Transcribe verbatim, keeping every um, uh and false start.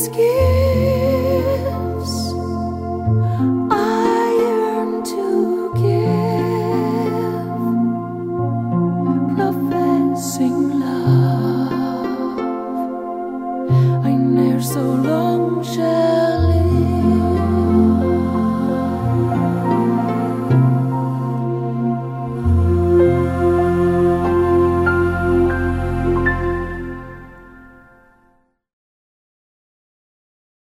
these gifts I yearn to give, professing love I ne'er so long shall